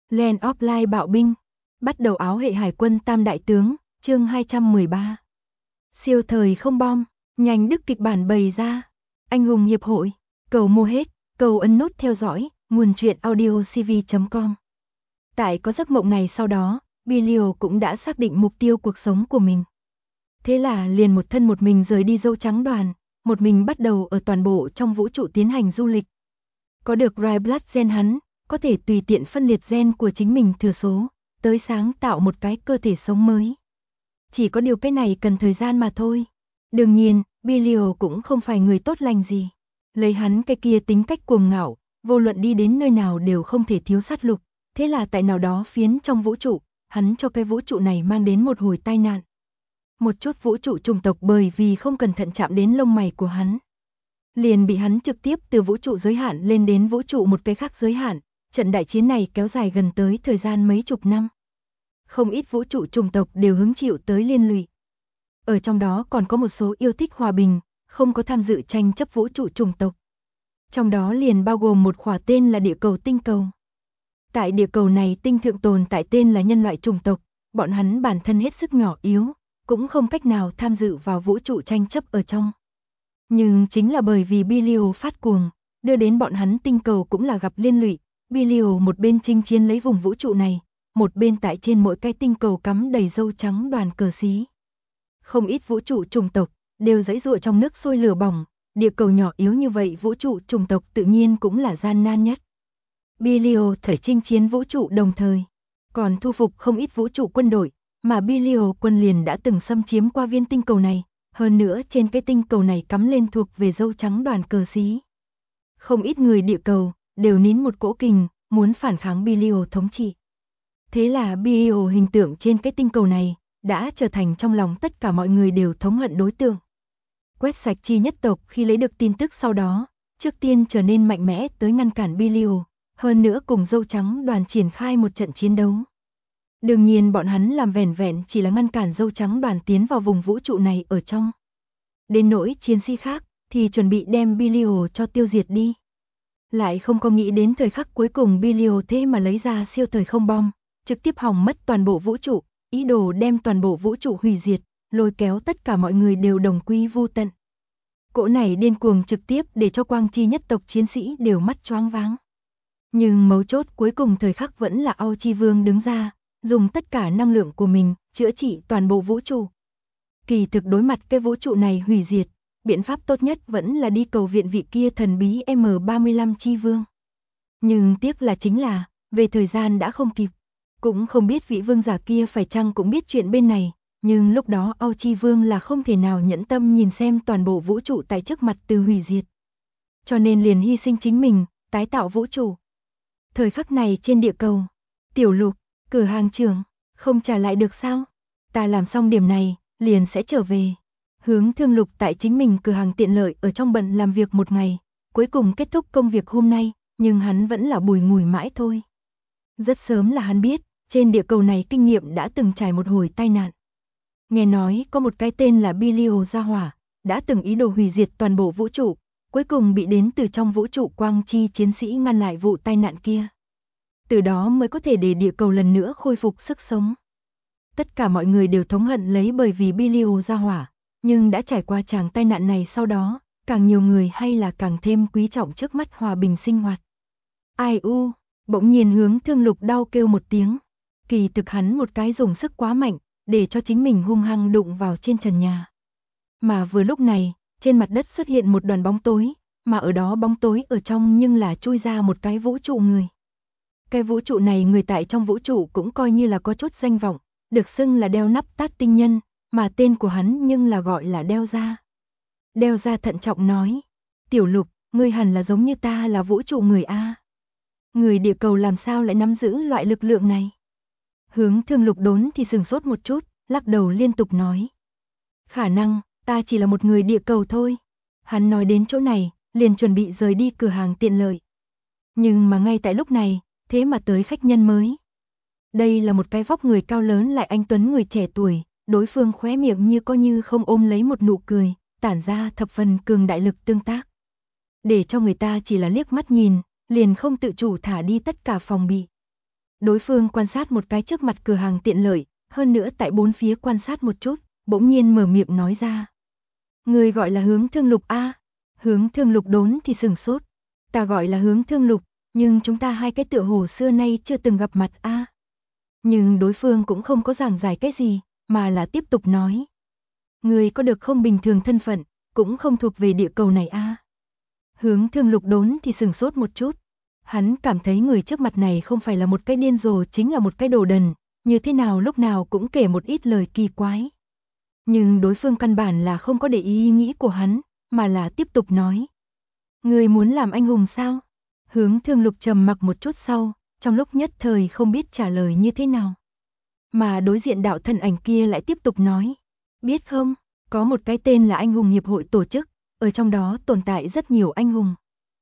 Land of Light bạo binh. Bắt đầu áo hệ hải quân tam đại tướng, chương 213. Siêu thời không bom, nhanh đức kịch bản bày ra. Anh hùng hiệp hội, cầu mua hết, cầu ấn nút theo dõi, nguồn truyện audiocv.com. Tại có giấc mộng này sau đó, Bilio cũng đã xác định mục tiêu cuộc sống của mình. Thế là liền một thân một mình rời đi dâu trắng đoàn, một mình bắt đầu ở toàn bộ trong vũ trụ tiến hành du lịch. Có được Rai Blood Gen hắn, có thể tùy tiện phân liệt gen của chính mình thừa số, tới sáng tạo một cái cơ thể sống mới. Chỉ có điều cái này cần thời gian mà thôi. Đương nhiên, Bilio cũng không phải người tốt lành gì. Lấy hắn cái kia tính cách cuồng ngạo, vô luận đi đến nơi nào đều không thể thiếu sát lục. Thế là tại nào đó phiến trong vũ trụ, hắn cho cái vũ trụ này mang đến một hồi tai nạn. Một chút vũ trụ chủng tộc bởi vì không cẩn thận chạm đến lông mày của hắn, liền bị hắn trực tiếp từ vũ trụ giới hạn lên đến vũ trụ một cái khác giới hạn. Trận đại chiến này kéo dài gần tới thời gian mấy chục năm. Không ít vũ trụ chủng tộc đều hứng chịu tới liên lụy. Ở trong đó còn có một số yêu thích hòa bình, không có tham dự tranh chấp vũ trụ chủng tộc. Trong đó liền bao gồm một khỏa tên là địa cầu tinh cầu. Tại địa cầu này tinh thượng tồn tại tên là nhân loại chủng tộc, bọn hắn bản thân hết sức nhỏ yếu, cũng không cách nào tham dự vào vũ trụ tranh chấp ở trong. Nhưng chính là bởi vì Bilio phát cuồng, đưa đến bọn hắn tinh cầu cũng là gặp liên lụy. Bilio một bên chinh chiến lấy vùng vũ trụ này, một bên tại trên mỗi cái tinh cầu cắm đầy dâu trắng đoàn cờ xí. Không ít vũ trụ chủng tộc đều giãy giụa trong nước sôi lửa bỏng, địa cầu nhỏ yếu như vậy vũ trụ chủng tộc tự nhiên cũng là gian nan nhất. Bilio thể chinh chiến vũ trụ đồng thời, còn thu phục không ít vũ trụ quân đội, mà Bilio quân liền đã từng xâm chiếm qua viên tinh cầu này, hơn nữa trên cái tinh cầu này cắm lên thuộc về dâu trắng đoàn cờ xí. Không ít người địa cầu đều nín một cỗ kình, muốn phản kháng Bilio thống trị. Thế là Bilio hình tượng trên cái tinh cầu này đã trở thành trong lòng tất cả mọi người đều thống hận đối tượng. Quét sạch chi nhất tộc khi lấy được tin tức sau đó, trước tiên trở nên mạnh mẽ tới ngăn cản Bilio, hơn nữa cùng dâu trắng đoàn triển khai một trận chiến đấu. Đương nhiên bọn hắn làm vẻn vẹn chỉ là ngăn cản dâu trắng đoàn tiến vào vùng vũ trụ này ở trong. Đến nỗi chiến sĩ khác thì chuẩn bị đem Bilio cho tiêu diệt đi. Lại không có nghĩ đến thời khắc cuối cùng Bilio thế mà lấy ra siêu thời không bom, trực tiếp hỏng mất toàn bộ vũ trụ, ý đồ đem toàn bộ vũ trụ hủy diệt, lôi kéo tất cả mọi người đều đồng quy vu tận. Cỗ này điên cuồng trực tiếp để cho quang chi nhất tộc chiến sĩ đều mắt choáng váng. Nhưng mấu chốt cuối cùng thời khắc vẫn là Ao Chi Vương đứng ra, dùng tất cả năng lượng của mình chữa trị toàn bộ vũ trụ. Kỳ thực đối mặt cái vũ trụ này hủy diệt, biện pháp tốt nhất vẫn là đi cầu viện vị kia thần bí M35 Chi Vương. Nhưng tiếc là chính là, về thời gian đã không kịp. Cũng không biết vị vương giả kia phải chăng cũng biết chuyện bên này, nhưng lúc đó Ao Chi Vương là không thể nào nhẫn tâm nhìn xem toàn bộ vũ trụ tại trước mặt từ hủy diệt. Cho nên liền hy sinh chính mình, tái tạo vũ trụ. Thời khắc này trên địa cầu, Tiểu Lục, cửa hàng trưởng, không trả lại được sao? Ta làm xong điểm này, liền sẽ trở về. Hướng Thương Lục tại chính mình cửa hàng tiện lợi ở trong bận làm việc một ngày, cuối cùng kết thúc công việc hôm nay, nhưng hắn vẫn là bùi ngùi mãi thôi. Rất sớm là hắn biết, trên địa cầu này kinh nghiệm đã từng trải một hồi tai nạn. Nghe nói có một cái tên là Bilio gia hỏa, đã từng ý đồ hủy diệt toàn bộ vũ trụ, cuối cùng bị đến từ trong vũ trụ quang chi chiến sĩ ngăn lại vụ tai nạn kia. Từ đó mới có thể để địa cầu lần nữa khôi phục sức sống. Tất cả mọi người đều thống hận lấy bởi vì Bilio gia hỏa, nhưng đã trải qua tràng tai nạn này sau đó, càng nhiều người hay là càng thêm quý trọng trước mắt hòa bình sinh hoạt. Ai u, bỗng nhiên Hướng Thương Lục đau kêu một tiếng. Kỳ thực hắn một cái dùng sức quá mạnh, để cho chính mình hung hăng đụng vào trên trần nhà. Mà vừa lúc này, trên mặt đất xuất hiện một đoàn bóng tối, mà ở đó bóng tối ở trong nhưng là chui ra một cái vũ trụ người. Cái vũ trụ này người tại trong vũ trụ cũng coi như là có chút danh vọng, được xưng là đeo nắp tát tinh nhân, mà tên của hắn nhưng là gọi là Đeo Gia. Đeo Gia thận trọng nói, Tiểu Lục, ngươi hẳn là giống như ta là vũ trụ người A. Người địa cầu làm sao lại nắm giữ loại lực lượng này? Hướng Thương Lục đốn thì sừng sốt một chút, lắc đầu liên tục nói. Khả năng, ta chỉ là một người địa cầu thôi. Hắn nói đến chỗ này, liền chuẩn bị rời đi cửa hàng tiện lợi. Nhưng mà ngay tại lúc này, thế mà tới khách nhân mới. Đây là một cái vóc người cao lớn lại anh tuấn người trẻ tuổi, đối phương khóe miệng như có như không ôm lấy một nụ cười, tản ra thập phần cường đại lực tương tác. Để cho người ta chỉ là liếc mắt nhìn, liền không tự chủ thả đi tất cả phòng bị. Đối phương quan sát một cái trước mặt cửa hàng tiện lợi, hơn nữa tại bốn phía quan sát một chút, bỗng nhiên mở miệng nói ra. Người gọi là Hướng Thương Lục a? Hướng Thương Lục đốn thì sừng sốt. Ta gọi là Hướng Thương Lục, nhưng chúng ta hai cái tựa hồ xưa nay chưa từng gặp mặt a. Nhưng đối phương cũng không có giảng giải cái gì, mà là tiếp tục nói. Người có được không bình thường thân phận, cũng không thuộc về địa cầu này a. Hướng Thương Lục đốn thì sừng sốt một chút. Hắn cảm thấy người trước mặt này không phải là một cái điên rồ, chính là một cái đồ đần, như thế nào lúc nào cũng kể một ít lời kỳ quái. Nhưng đối phương căn bản là không có để ý nghĩ của hắn, mà là tiếp tục nói. Người muốn làm anh hùng sao? Hướng Thương Lục trầm mặc một chút sau, trong lúc nhất thời không biết trả lời như thế nào. Mà đối diện đạo thân ảnh kia lại tiếp tục nói. Biết không, có một cái tên là Anh hùng Hiệp hội tổ chức, ở trong đó tồn tại rất nhiều anh hùng.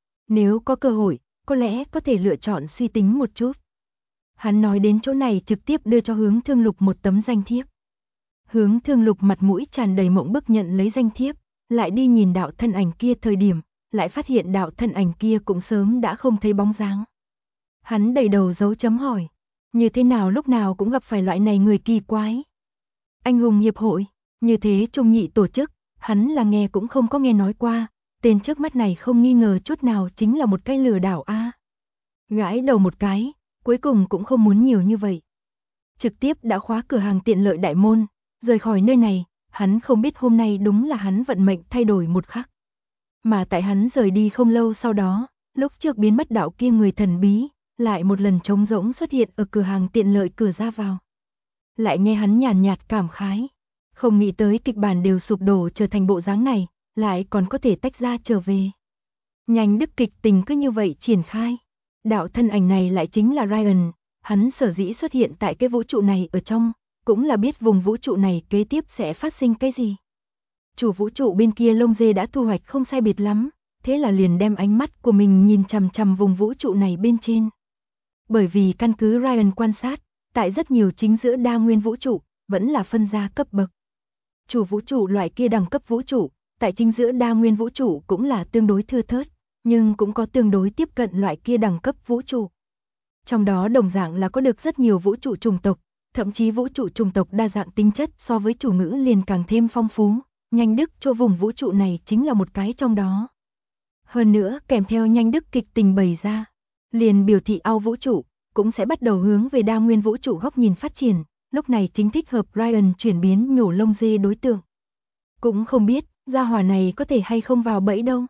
Nếu có cơ hội, có lẽ có thể lựa chọn suy tính một chút. Hắn nói đến chỗ này trực tiếp đưa cho Hướng Thương Lục một tấm danh thiếp. Hướng Thương Lục mặt mũi tràn đầy mộng bức nhận lấy danh thiếp, lại đi nhìn đạo thân ảnh kia thời điểm, lại phát hiện đạo thân ảnh kia cũng sớm đã không thấy bóng dáng. Hắn đầy đầu dấu chấm hỏi, như thế nào lúc nào cũng gặp phải loại này người kỳ quái. Anh hùng hiệp hội, như thế trung nhị tổ chức, hắn là nghe cũng không có nghe nói qua, tên trước mắt này không nghi ngờ chút nào chính là một cái lừa đảo a. Gãi đầu một cái, cuối cùng cũng không muốn nhiều như vậy. Trực tiếp đã khóa cửa hàng tiện lợi đại môn, rời khỏi nơi này, hắn không biết hôm nay đúng là hắn vận mệnh thay đổi một khắc. Mà tại hắn rời đi không lâu sau đó, lúc trước biến mất đạo kia người thần bí, lại một lần trống rỗng xuất hiện ở cửa hàng tiện lợi cửa ra vào. Lại nghe hắn nhàn nhạt cảm khái, không nghĩ tới kịch bản đều sụp đổ trở thành bộ dáng này, lại còn có thể tách ra trở về. Nhanh đức kịch tình cứ như vậy triển khai. Đạo thân ảnh này lại chính là Ryan, hắn sở dĩ xuất hiện tại cái vũ trụ này ở trong, cũng là biết vùng vũ trụ này kế tiếp sẽ phát sinh cái gì. Chủ vũ trụ bên kia lông dê đã thu hoạch không sai biệt lắm, thế là liền đem ánh mắt của mình nhìn chằm chằm vùng vũ trụ này bên trên. Bởi vì căn cứ Ryan quan sát, tại rất nhiều chính giữa đa nguyên vũ trụ, vẫn là phân ra cấp bậc. Chủ vũ trụ loại kia đẳng cấp vũ trụ, tại chính giữa đa nguyên vũ trụ cũng là tương đối thưa thớt, nhưng cũng có tương đối tiếp cận loại kia đẳng cấp vũ trụ. Trong đó đồng dạng là có được rất nhiều vũ trụ chủng tộc, thậm chí vũ trụ chủng tộc đa dạng tính chất so với chủ ngữ liền càng thêm phong phú, nhanh đức cho vùng vũ trụ này chính là một cái trong đó. Hơn nữa kèm theo nhanh đức kịch tình bày ra, liền biểu thị ao vũ trụ, cũng sẽ bắt đầu hướng về đa nguyên vũ trụ góc nhìn phát triển, lúc này chính thích hợp Ryan chuyển biến nhổ lông dê đối tượng. Cũng không biết, gia hỏa này có thể hay không vào bẫy đâu.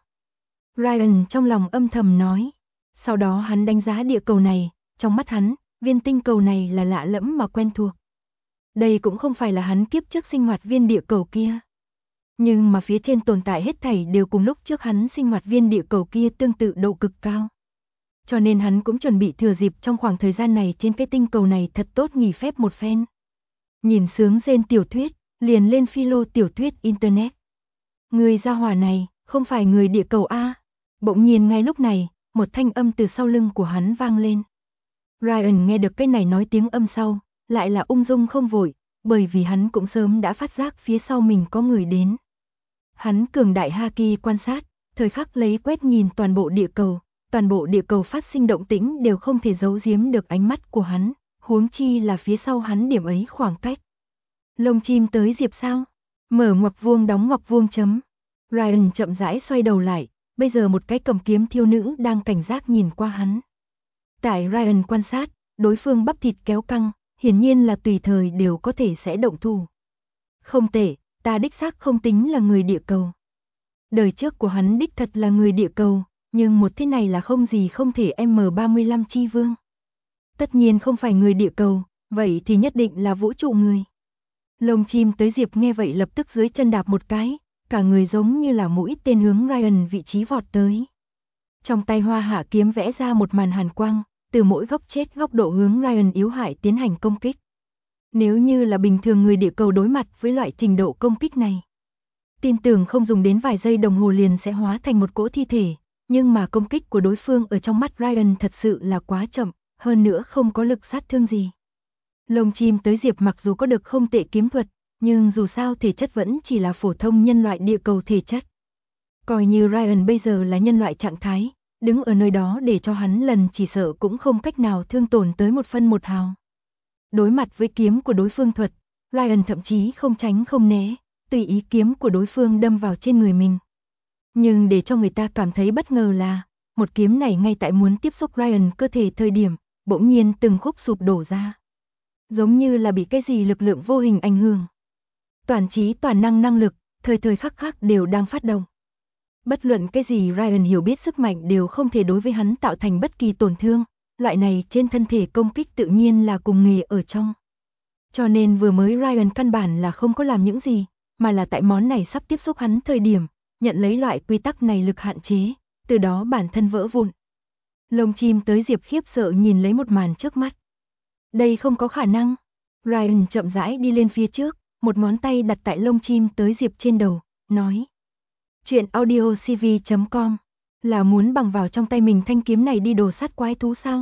Ryan trong lòng âm thầm nói. Sau đó hắn đánh giá địa cầu này, trong mắt hắn, viên tinh cầu này là lạ lẫm mà quen thuộc. Đây cũng không phải là hắn kiếp trước sinh hoạt viên địa cầu kia. Nhưng mà phía trên tồn tại hết thảy đều cùng lúc trước hắn sinh hoạt viên địa cầu kia tương tự độ cực cao. Cho nên hắn cũng chuẩn bị thừa dịp trong khoảng thời gian này trên cái tinh cầu này thật tốt nghỉ phép một phen. Nhìn sướng rên tiểu thuyết, liền lên philo tiểu thuyết internet. Người gia hỏa này, không phải người địa cầu A. Bỗng nhiên ngay lúc này, một thanh âm từ sau lưng của hắn vang lên. Ryan nghe được cái này nói tiếng âm sau, lại là ung dung không vội, bởi vì hắn cũng sớm đã phát giác phía sau mình có người đến. Hắn cường đại haki quan sát, thời khắc lấy quét nhìn toàn bộ địa cầu phát sinh động tĩnh đều không thể giấu giếm được ánh mắt của hắn, huống chi là phía sau hắn điểm ấy khoảng cách. Lông chim tới diệp sao? Mở ngoặc vuông đóng ngoặc vuông chấm. Ryan chậm rãi xoay đầu lại, bây giờ một cái cầm kiếm thiêu nữ đang cảnh giác nhìn qua hắn. Tại Ryan quan sát, đối phương bắp thịt kéo căng, hiển nhiên là tùy thời đều có thể sẽ động thủ. Không tệ, ta đích xác không tính là người địa cầu. Đời trước của hắn đích thật là người địa cầu, nhưng một thế này là không gì không thể M35 chi vương. Tất nhiên không phải người địa cầu, vậy thì nhất định là vũ trụ người. Lông chim tới diệp nghe vậy lập tức dưới chân đạp một cái, cả người giống như là mũi tên hướng Ryan vị trí vọt tới. Trong tay hoa hạ kiếm vẽ ra một màn hàn quang, từ mỗi góc chết góc độ hướng Ryan yếu hại tiến hành công kích. Nếu như là bình thường người địa cầu đối mặt với loại trình độ công kích này, tin tưởng không dùng đến vài giây đồng hồ liền sẽ hóa thành một cỗ thi thể, nhưng mà công kích của đối phương ở trong mắt Ryan thật sự là quá chậm, hơn nữa không có lực sát thương gì. Lông chim tới diệp mặc dù có được không tệ kiếm thuật, nhưng dù sao thể chất vẫn chỉ là phổ thông nhân loại địa cầu thể chất. Coi như Ryan bây giờ là nhân loại trạng thái, đứng ở nơi đó để cho hắn lần chỉ sợ cũng không cách nào thương tổn tới một phân một hào. Đối mặt với kiếm của đối phương thuật, Ryan thậm chí không tránh không né, tùy ý kiếm của đối phương đâm vào trên người mình. Nhưng để cho người ta cảm thấy bất ngờ là, một kiếm này ngay tại muốn tiếp xúc Ryan cơ thể thời điểm, bỗng nhiên từng khúc sụp đổ ra. Giống như là bị cái gì lực lượng vô hình ảnh hưởng. Toàn trí toàn năng năng lực, thời thời khắc khắc đều đang phát động. Bất luận cái gì Ryan hiểu biết sức mạnh đều không thể đối với hắn tạo thành bất kỳ tổn thương, loại này trên thân thể công kích tự nhiên là cùng nghề ở trong. Cho nên vừa mới Ryan căn bản là không có làm những gì, mà là tại món này sắp tiếp xúc hắn thời điểm, nhận lấy loại quy tắc này lực hạn chế, từ đó bản thân vỡ vụn. Lông chim tới Diệp khiếp sợ nhìn lấy một màn trước mắt. Đây không có khả năng. Ryan chậm rãi đi lên phía trước, một ngón tay đặt tại lông chim tới Diệp trên đầu, nói. Chuyện audiocv.com là muốn bằng vào trong tay mình thanh kiếm này đi đồ sát quái thú sao?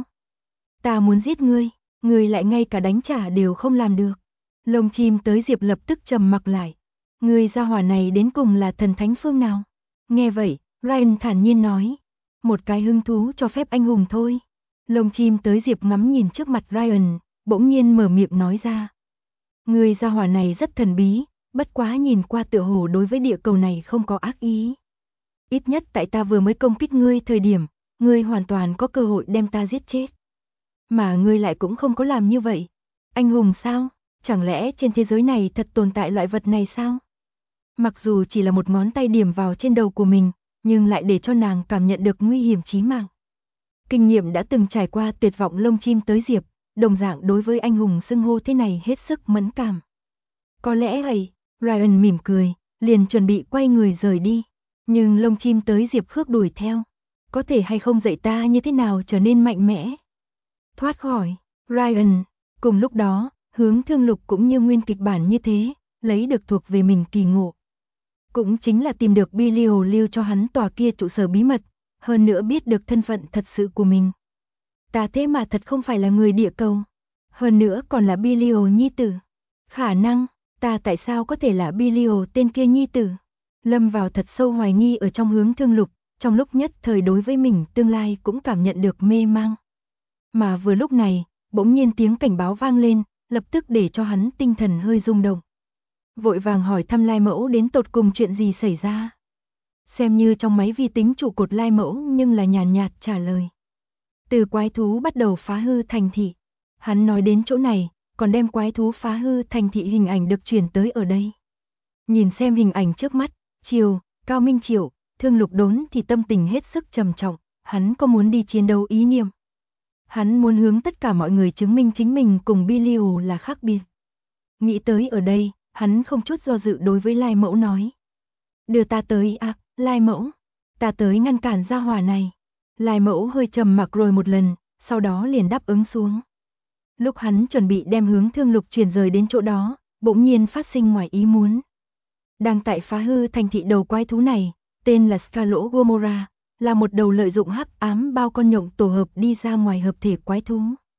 Ta muốn giết ngươi, ngươi lại ngay cả đánh trả đều không làm được. Lông chim tới Diệp lập tức trầm mặc lại. Ngươi gia hỏa này đến cùng là thần thánh phương nào? Nghe vậy, Ryan thản nhiên nói. Một cái hứng thú cho phép anh hùng thôi. Lông chim tới Diệp ngắm nhìn trước mặt Ryan, bỗng nhiên mở miệng nói ra. Ngươi gia hỏa này rất thần bí, bất quá nhìn qua tựa hồ đối với địa cầu này không có ác ý. Ít nhất tại ta vừa mới công kích ngươi thời điểm, ngươi hoàn toàn có cơ hội đem ta giết chết. Mà ngươi lại cũng không có làm như vậy. Anh hùng sao? Chẳng lẽ trên thế giới này thật tồn tại loại vật này sao? Mặc dù chỉ là một ngón tay điểm vào trên đầu của mình, nhưng lại để cho nàng cảm nhận được nguy hiểm chí mạng. Kinh nghiệm đã từng trải qua tuyệt vọng lông chim tới Diệp, đồng dạng đối với anh hùng xưng hô thế này hết sức mẫn cảm. Có lẽ vậy, Ryan mỉm cười, liền chuẩn bị quay người rời đi. Nhưng lông chim tới Diệp khước đuổi theo. Có thể hay không dạy ta như thế nào trở nên mạnh mẽ? Thoát khỏi, Ryan. Cùng lúc đó, Hướng Thương Lục cũng như nguyên kịch bản như thế, lấy được thuộc về mình kỳ ngộ. Cũng chính là tìm được Billy Hồ lưu cho hắn tòa kia trụ sở bí mật, hơn nữa biết được thân phận thật sự của mình. Ta thế mà thật không phải là người địa cầu, hơn nữa còn là Billy Hồ nhi tử. Khả năng, ta tại sao có thể là Billy Hồ tên kia nhi tử? Lâm vào thật sâu hoài nghi ở trong Hướng Thương Lục, trong lúc nhất thời đối với mình tương lai cũng cảm nhận được mê mang. Mà vừa lúc này, bỗng nhiên tiếng cảnh báo vang lên, lập tức để cho hắn tinh thần hơi rung động. Vội vàng hỏi thăm Lai Mẫu đến tột cùng chuyện gì xảy ra. Xem như trong máy vi tính trụ cột Lai Mẫu nhưng là nhàn nhạt trả lời. Từ quái thú bắt đầu phá hư thành thị. Hắn nói đến chỗ này, còn đem quái thú phá hư thành thị hình ảnh được chuyển tới ở đây. Nhìn xem hình ảnh trước mắt, Cao Minh Triệu, Thương Lục đốn thì tâm tình hết sức trầm trọng, hắn có muốn đi chiến đấu ý niệm. Hắn muốn hướng tất cả mọi người chứng minh chính mình cùng Billy Hồ là khác biệt. Nghĩ tới ở đây, hắn không chút do dự đối với Lai Mẫu nói. Đưa ta tới Lai Mẫu, ta tới ngăn cản gia hỏa này. Lai Mẫu hơi trầm mặc rồi một lần, sau đó liền đáp ứng xuống. Lúc hắn chuẩn bị đem Hướng Thương Lục chuyển rời đến chỗ đó, bỗng nhiên phát sinh ngoài ý muốn. Đang tại phá hư thành thị đầu quái thú này, tên là Scalo Gomorrah, là một đầu lợi dụng hắc ám bao con nhộng tổ hợp đi ra ngoài hợp thể quái thú.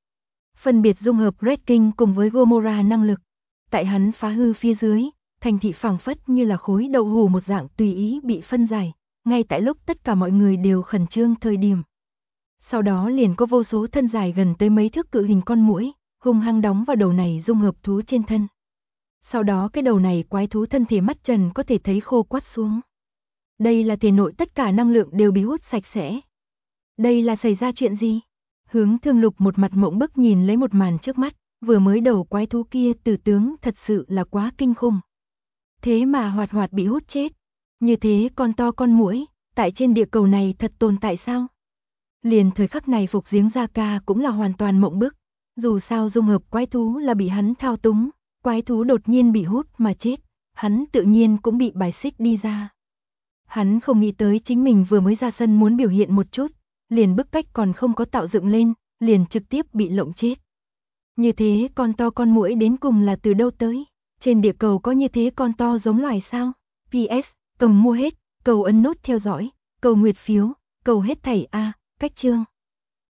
Phân biệt dung hợp Red King cùng với Gomorrah năng lực. Tại hắn phá hư phía dưới, thành thị phảng phất như là khối đậu hũ một dạng tùy ý bị phân giải, ngay tại lúc tất cả mọi người đều khẩn trương thời điểm. Sau đó liền có vô số thân dài gần tới mấy thước cự hình con muỗi, hung hăng đóng vào đầu này dung hợp thú trên thân. Sau đó cái đầu này quái thú thân thể mắt trần có thể thấy khô quắt xuống. Đây là thể nội tất cả năng lượng đều bị hút sạch sẽ. Đây là xảy ra chuyện gì? Hướng Thương Lục một mặt mộng bức nhìn lấy một màn trước mắt, vừa mới đầu quái thú kia tử tướng thật sự là quá kinh khủng. Thế mà hoạt hoạt bị hút chết. Như thế con to con muỗi, tại trên địa cầu này thật tồn tại sao? Liền thời khắc này Phục Giếng Gia Ca cũng là hoàn toàn mộng bức. Dù sao dung hợp quái thú là bị hắn thao túng, quái thú đột nhiên bị hút mà chết, hắn tự nhiên cũng bị bài xích đi ra. Hắn không nghĩ tới chính mình vừa mới ra sân muốn biểu hiện một chút, liền bức cách còn không có tạo dựng lên, liền trực tiếp bị lộng chết. Như thế con to con muỗi đến cùng là từ đâu tới? Trên địa cầu có như thế con to giống loài sao? PS, cầm mua hết, cầu ấn nút theo dõi, cầu nguyệt phiếu, cầu hết thảy cách chương.